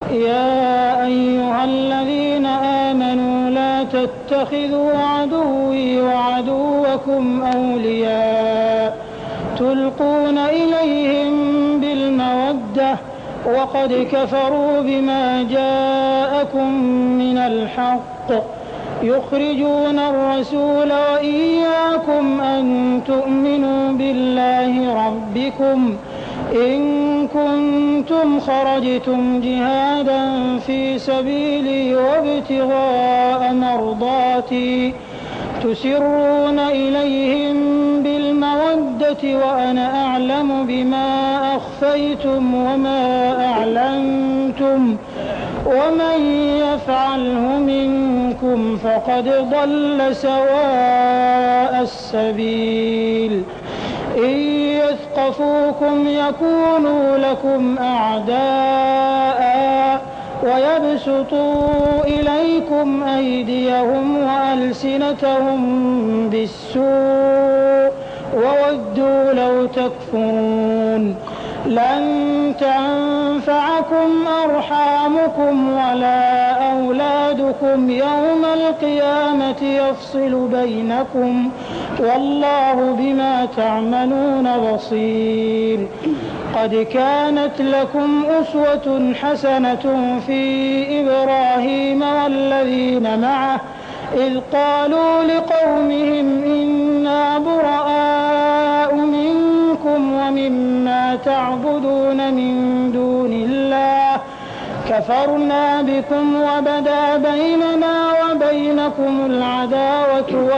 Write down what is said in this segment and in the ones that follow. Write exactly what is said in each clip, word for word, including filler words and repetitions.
يا أيها الذين آمنوا لا تتخذوا عدوي وعدوكم أولياء تلقون إليهم بالمودة وقد كفروا بما جاءكم من الحق يخرجون الرسول وإياكم أن تؤمنوا بالله ربكم إن كنتم خرجتم جهادا في سبيلي وابتغاء مرضاتي تسرون إليهم بالمودة وأنا أعلم بما أخفيتم وما أعلنتم ومن يفعله منكم فقد ضل سواء السبيل إن يثقفوكم يكونوا لكم أعداء ويبسطوا إليكم أيديهم وألسنتهم بالسوء وودوا لو تكفرون لن تنفعكم أرحامكم ولا أولادكم يوم القيامة يفصل بينكم والله بما تعملون بصير. قد كانت لكم أسوة حسنة في إبراهيم والذين معه إذ قالوا لقومهم إنا براء منكم ومما تعبدون من دون الله كفرنا بكم وبدا بيننا وبينكم العداوة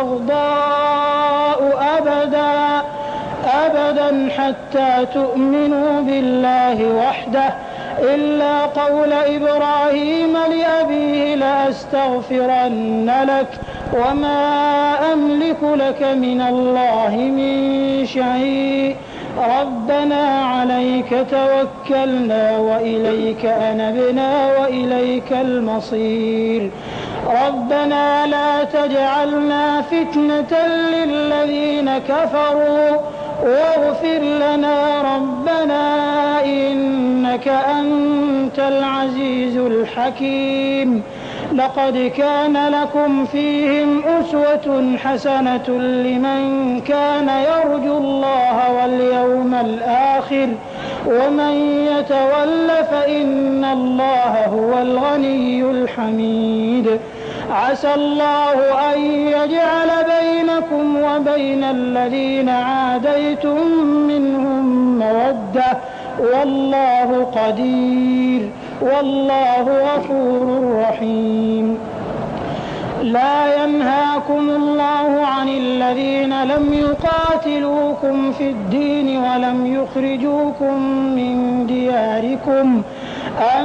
والبغضاء أبدا أبدا حتى تؤمنوا بالله وحده إلا قول إبراهيم لأبيه لأستغفرن لك وما أملك لك من الله من شيء ربنا عليك توكلنا وإليك أنبنا وإليك المصير ربنا لا تجعلنا فتنة للذين كفروا واغفر لنا ربنا إنك أنت العزيز الحكيم. لقد كان لكم فيهم أسوة حسنة لمن كان يرجو الله واليوم الآخر ومن يتول فإن الله هو الغني الحميد. عسى الله أن يجعل بينكم وبين الذين عاديتم منهم مودة والله قدير والله غفور رحيم. لا ينهاكم الله عن الذين لم يقاتلوكم في الدين ولم يخرجوكم من دياركم أن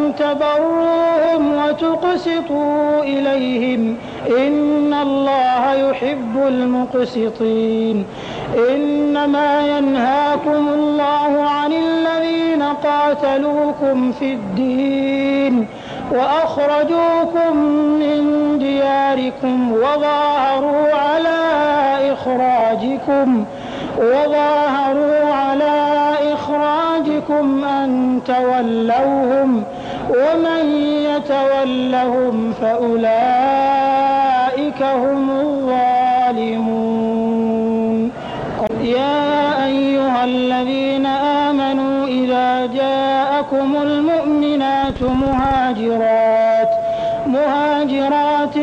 تبروهم وتقسطوا إليهم إن الله يحب المقسطين. إنما ينهاكم الله عن الذين قاتلوكم في الدين وأخرجوكم من دياركم وظاهروا على إخراجكم وظاهروا على إخراجكم أن تولوهم ومن يتولهم فأولئك هم الظالمون. يا أيها الذين آمنوا إذا جاءكم المؤمنات مهاجرات مهاجرات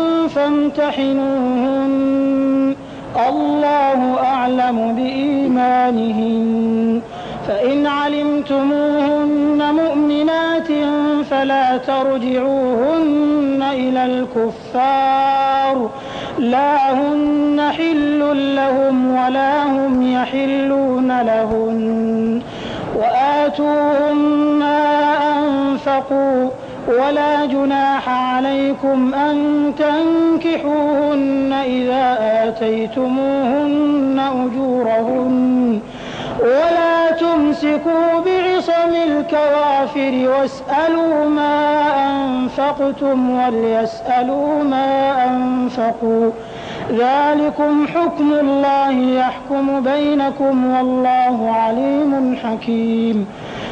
فامتحنوهن الله أعلم بإيمانهن فإن علمتموهن مؤمنات فلا ترجعوهن إلى الكفار لا هن حل لهم ولا هم يحلون لهن وآتوهم ما أنفقوا ولا جناح عليكم أن تنكحوهن إذا آتيتموهن أجورهن ولا تمسكوا بعصم الكوافر واسألوا ما أنفقتم وليسألوا ما أنفقوا ذلكم حكم الله يحكم بينكم والله عليم حكيم.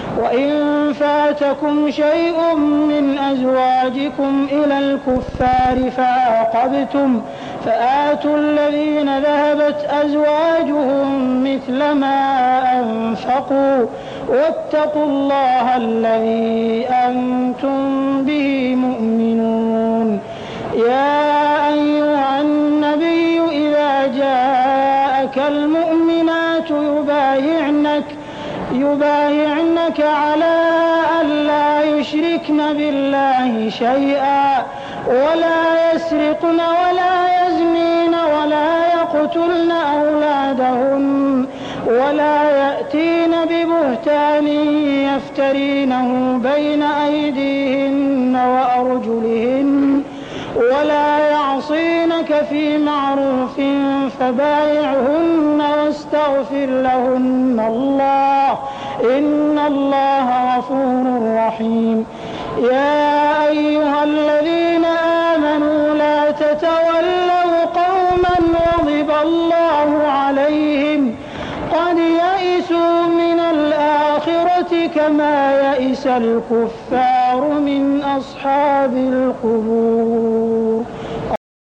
وإن فاتكم شيء من أزواجكم إلى الكفار فعاقبتم فآتوا الذين ذهبت أزواجهم مثل ما أنفقوا واتقوا الله الذي أنتم به مؤمنون. يا أيها النبي إذا جاءك المؤمنات يبايعنك يبايعنك على أن لا يشركن بالله شيئا ولا يسرقن ولا يزنين ولا يقتلن أولادهن ولا يأتين ببهتان يفترينه بين أيديهن وأرجلهن ولا يعصينك في معروف فبايعهن واستغفر لهن الله إن الله غفور رحيم. يا أيها الذين آمنوا لا تتولوا قوما غضب الله عليهم قد يئسوا من الآخرة كما يئس الكفار من أصحاب القبور.